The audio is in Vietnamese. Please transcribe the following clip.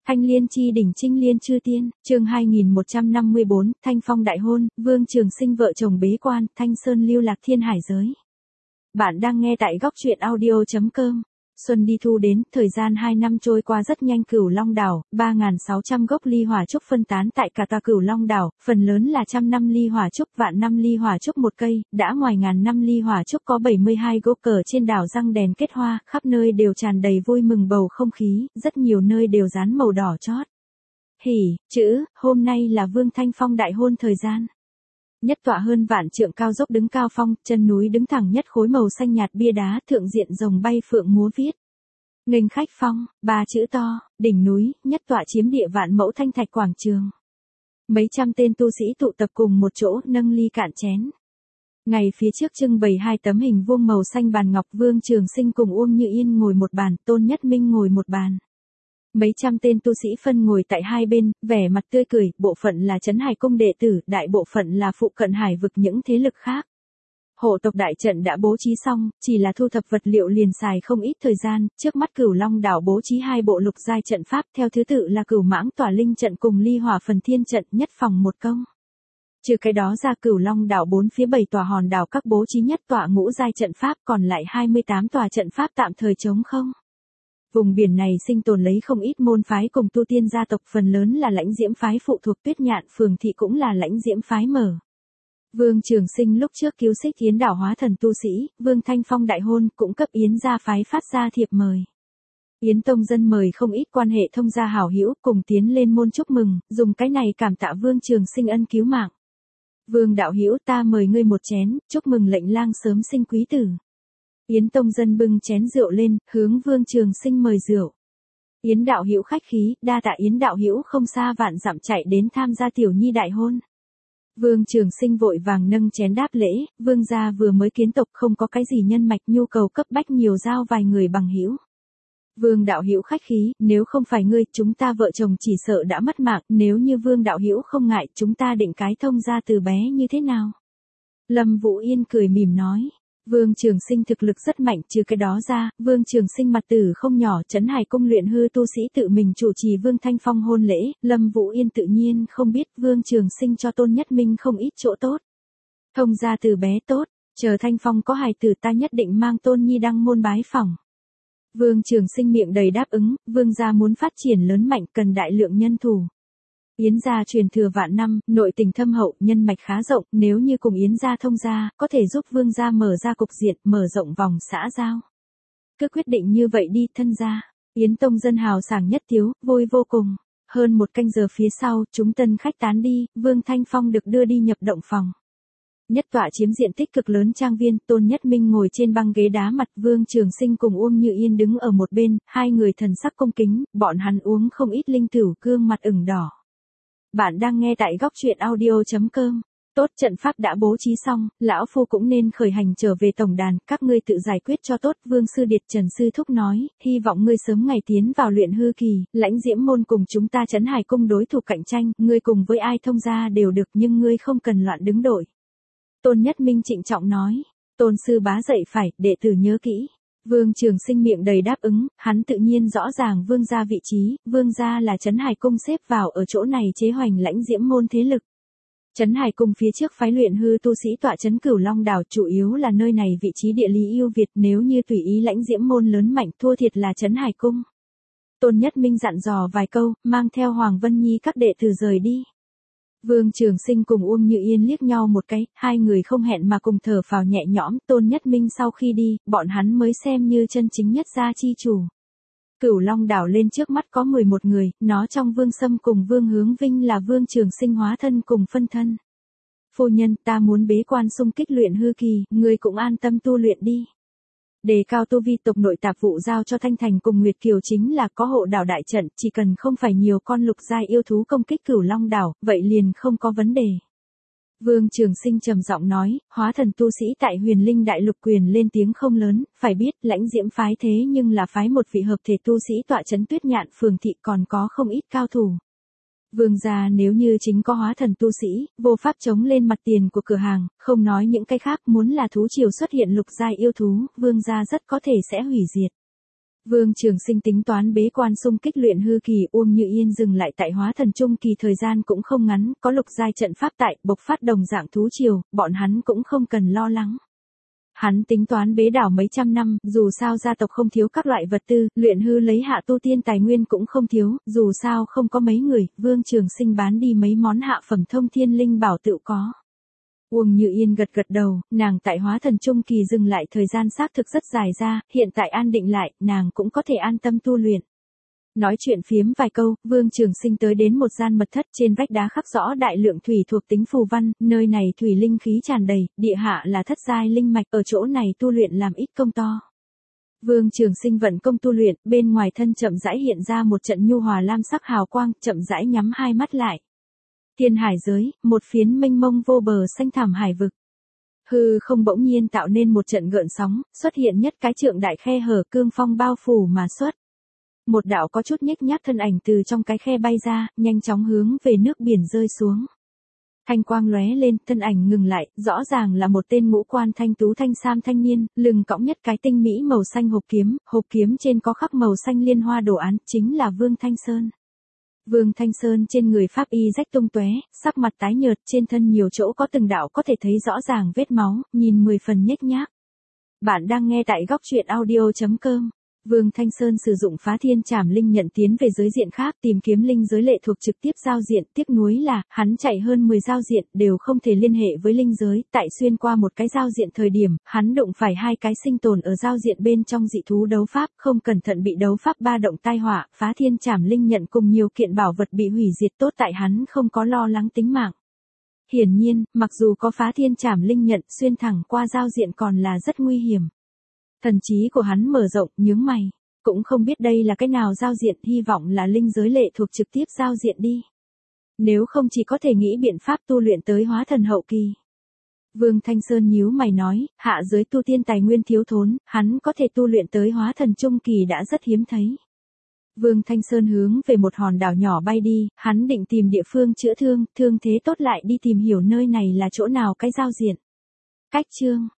Thanh liên chi đỉnh trinh liên chư tiên, chương 2154, Thanh phong đại hôn, Vương Trường Sinh vợ chồng bế quan, Thanh Sơn lưu lạc thiên hải giới. Bạn đang nghe tại góc truyện audio.com. Xuân đi thu đến, thời gian 2 năm trôi qua rất nhanh. Cửu Long đảo, 3.600 gốc ly hỏa trúc phân tán tại cả tòa Cửu Long đảo, phần lớn là trăm năm ly hỏa trúc, vạn năm ly hỏa trúc một cây, đã ngoài ngàn năm ly hỏa trúc có 72 gốc cờ trên đảo răng đèn kết hoa, khắp nơi đều tràn đầy vui mừng bầu không khí, rất nhiều nơi đều dán màu đỏ chót. Hỉ, chữ, hôm nay là Vương Thanh Phong đại hôn thời gian. Nhất tọa hơn vạn trượng cao dốc đứng cao phong, chân núi đứng thẳng nhất khối màu xanh nhạt bia đá, thượng diện rồng bay phượng múa viết. Nghênh khách phong, 3 chữ to, đỉnh núi, nhất tọa chiếm địa vạn mẫu thanh thạch quảng trường. Mấy trăm tên tu sĩ tụ tập cùng một chỗ, nâng ly cạn chén. Ngày phía trước trưng bày 2 tấm hình vuông màu xanh bàn ngọc, Vương Trường Sinh cùng Uông Như Yên ngồi một bàn, Tôn Nhất Minh ngồi một bàn. Mấy trăm tên tu sĩ phân ngồi tại hai bên, vẻ mặt tươi cười, bộ phận là Trấn Hải Cung đệ tử, đại bộ phận là phụ cận hải vực những thế lực khác. Hộ tộc đại trận đã bố trí xong, chỉ là thu thập vật liệu liền xài không ít thời gian, trước mắt Cửu Long đảo bố trí 2 bộ lục giai trận pháp, theo thứ tự là Cửu Mãng Tỏa Linh trận cùng Ly Hỏa Phần Thiên trận, nhất phòng một công. Trừ cái đó ra, Cửu Long đảo 4 phía 7 tòa hòn đảo các bố trí nhất tòa ngũ giai trận pháp, còn lại 28 tòa trận pháp tạm thời trống không. Vùng biển này sinh tồn lấy không ít môn phái cùng tu tiên gia tộc, phần lớn là Lãnh Diễm phái phụ thuộc Tuyết Nhạn phường thị cũng là Lãnh Diễm phái mở. Vương Trường Sinh lúc trước cứu Xích Yến đảo hóa thần tu sĩ, Vương Thanh Phong đại hôn cũng cấp Yến gia phái phát ra thiệp mời. Yến tông dân mời không ít quan hệ thông gia hảo hữu cùng tiến lên môn chúc mừng, dùng cái này cảm tạ Vương Trường Sinh ân cứu mạng. Vương đạo hữu, ta mời ngươi một chén, chúc mừng lệnh lang sớm sinh quý tử. Yến tông dân bưng chén rượu lên, hướng Vương Trường Sinh mời rượu. Yến đạo hữu khách khí, đa tạ Yến đạo hữu không xa vạn dặm chạy đến tham gia tiểu nhi đại hôn. Vương Trường Sinh vội vàng nâng chén đáp lễ, Vương gia vừa mới kiến tộc không có cái gì nhân mạch, nhu cầu cấp bách nhiều giao vài người bằng hữu. Vương đạo hữu khách khí, nếu không phải ngươi, chúng ta vợ chồng chỉ sợ đã mất mạng, nếu như Vương đạo hữu không ngại, chúng ta định cái thông gia từ bé như thế nào? Lâm Vũ Yên cười mỉm nói. Vương Trường Sinh thực lực rất mạnh, trừ cái đó ra, Vương Trường Sinh mặt tử không nhỏ, Trấn Hải Cung luyện hư tu sĩ tự mình chủ trì Vương Thanh Phong hôn lễ, Lâm Vũ Yên tự nhiên không biết Vương Trường Sinh cho Tôn Nhất Minh không ít chỗ tốt. Thông gia từ bé tốt, chờ Thanh Phong có hài tử ta nhất định mang Tôn Nhi đăng môn bái phỏng. Vương Trường Sinh miệng đầy đáp ứng, Vương gia muốn phát triển lớn mạnh cần đại lượng nhân thủ. Yến gia truyền thừa vạn năm, nội tình thâm hậu, nhân mạch khá rộng, nếu như cùng Yến gia thông gia, có thể giúp Vương gia mở ra cục diện, mở rộng vòng xã giao. Cứ quyết định như vậy đi, thân gia. Yến tông dân hào sảng nhất thiếu, vui vô cùng. Hơn 1 canh giờ phía sau, chúng tân khách tán đi, Vương Thanh Phong được đưa đi nhập động phòng. Nhất tọa chiếm diện tích cực lớn trang viên, Tôn Nhất Minh ngồi trên băng ghế đá mặt, Vương Trường Sinh cùng Uông Như Yên đứng ở một bên, hai người thần sắc cung kính, bọn hắn uống không ít linh tửu, gương mặt ửng đỏ. Bạn đang nghe tại góc truyện audio.com. Tốt, trận pháp đã bố trí xong, lão phu cũng nên khởi hành trở về tổng đàn, các ngươi tự giải quyết cho tốt. Vương Sư Điệt Trần Sư Thúc nói, hy vọng ngươi sớm ngày tiến vào luyện hư kỳ, Lãnh Diễm môn cùng chúng ta Trấn Hải Cung đối thủ cạnh tranh, ngươi cùng với ai thông gia đều được nhưng ngươi không cần loạn đứng đội. Tôn Nhất Minh trịnh trọng nói, Tôn Sư bá dạy phải, đệ tử nhớ kỹ. Vương Trường Sinh miệng đầy đáp ứng, hắn tự nhiên rõ ràng Vương gia vị trí, Vương gia là Trấn Hải Cung xếp vào ở chỗ này chế hoành Lãnh Diễm môn thế lực. Trấn Hải Cung phía trước phái luyện hư tu sĩ tọa trấn Cửu Long đảo, chủ yếu là nơi này vị trí địa lý ưu việt, nếu như tùy ý Lãnh Diễm môn lớn mạnh thua thiệt là Trấn Hải Cung. Tôn Nhất Minh dặn dò vài câu, mang theo Hoàng Vân Nhi các đệ tử rời đi. Vương Trường Sinh cùng Uông Như Yên liếc nhau một cái, hai người không hẹn mà cùng thở phào nhẹ nhõm, Tôn Nhất Minh sau khi đi, bọn hắn mới xem như chân chính nhất gia chi chủ. Cửu Long đảo lên trước mắt có 11 người, nó trong Vương Sâm cùng Vương Hướng Vinh là Vương Trường Sinh hóa thân cùng phân thân. Phu nhân, ta muốn bế quan xung kích luyện hư kỳ, ngươi cũng an tâm tu luyện đi. Đề cao tu vi tộc nội tạp vụ giao cho Thanh Thành cùng Nguyệt Kiều chính là có hộ đảo đại trận, chỉ cần không phải nhiều con lục giai yêu thú công kích Cửu Long đảo, vậy liền không có vấn đề. Vương Trường Sinh trầm giọng nói, hóa thần tu sĩ tại Huyền Linh Đại Lục quyền lên tiếng không lớn, phải biết Lãnh Diễm phái thế nhưng là phái một vị hợp thể tu sĩ tọa trấn Tuyết Nhạn phường thị còn có không ít cao thủ. Vương gia nếu như chính có hóa thần tu sĩ, vô pháp chống lên mặt tiền của cửa hàng, không nói những cái khác, muốn là thú triều xuất hiện lục giai yêu thú, vương gia rất có thể sẽ hủy diệt. Vương Trường Sinh tính toán bế quan xung kích luyện hư kỳ, Uông Như Yên dừng lại tại hóa thần trung kỳ thời gian cũng không ngắn, có lục giai trận pháp tại, bộc phát đồng dạng thú triều, bọn hắn cũng không cần lo lắng. Hắn tính toán bế đảo mấy trăm năm, dù sao gia tộc không thiếu các loại vật tư, luyện hư lấy hạ tu tiên tài nguyên cũng không thiếu, dù sao không có mấy người, Vương Trường Sinh bán đi mấy món hạ phẩm thông thiên linh bảo tự có. Uông Như Yên gật gật đầu, nàng tại hóa thần trung kỳ dừng lại thời gian xác thực rất dài ra, hiện tại an định lại, nàng cũng có thể an tâm tu luyện. Nói chuyện phiếm vài câu, Vương Trường Sinh tới đến một gian mật thất, trên vách đá khắc rõ đại lượng thủy thuộc tính phù văn, nơi này thủy linh khí tràn đầy, địa hạ là thất giai linh mạch, ở chỗ này tu luyện làm ít công to. Vương Trường Sinh vận công tu luyện, bên ngoài thân chậm rãi hiện ra một trận nhu hòa lam sắc hào quang, chậm rãi nhắm hai mắt lại. Thiên hải giới, một phiến mênh mông vô bờ xanh thẳm hải vực. Hư không bỗng nhiên tạo nên một trận gợn sóng, xuất hiện nhất cái trượng đại khe hở, cương phong bao phủ mà xuất. Một đạo có chút nhếch nhác thân ảnh từ trong cái khe bay ra, nhanh chóng hướng về nước biển rơi xuống. Thanh quang lóe lên, thân ảnh ngừng lại, rõ ràng là một tên ngũ quan thanh tú thanh sam thanh niên, lưng cõng nhất cái tinh mỹ màu xanh hộp kiếm trên có khắc màu xanh liên hoa đồ án, chính là Vương Thanh Sơn. Vương Thanh Sơn trên người pháp y rách tung tóe, sắc mặt tái nhợt, trên thân nhiều chỗ có từng đạo có thể thấy rõ ràng vết máu, nhìn 10 phần nhếch nhác. Bạn đang nghe tại góc truyện audio.com. Vương Thanh Sơn sử dụng phá thiên trảm linh nhận tiến về giới diện khác tìm kiếm linh giới lệ thuộc trực tiếp giao diện, tiếc nuối là, hắn chạy hơn 10 giao diện đều không thể liên hệ với linh giới, tại xuyên qua một cái giao diện thời điểm, hắn đụng phải hai cái sinh tồn ở giao diện bên trong dị thú đấu pháp, không cẩn thận bị đấu pháp ba động tai họa, phá thiên trảm linh nhận cùng nhiều kiện bảo vật bị hủy diệt, tốt tại hắn không có lo lắng tính mạng. Hiển nhiên, mặc dù có phá thiên trảm linh nhận, xuyên thẳng qua giao diện còn là rất nguy hiểm. Thần trí của hắn mở rộng, nhướng mày, cũng không biết đây là cái nào giao diện, hy vọng là linh giới lệ thuộc trực tiếp giao diện đi. Nếu không chỉ có thể nghĩ biện pháp tu luyện tới hóa thần hậu kỳ. Vương Thanh Sơn nhíu mày nói, hạ giới tu tiên tài nguyên thiếu thốn, hắn có thể tu luyện tới hóa thần trung kỳ đã rất hiếm thấy. Vương Thanh Sơn hướng về một hòn đảo nhỏ bay đi, hắn định tìm địa phương chữa thương, thương thế tốt lại đi tìm hiểu nơi này là chỗ nào cái giao diện. Cách chương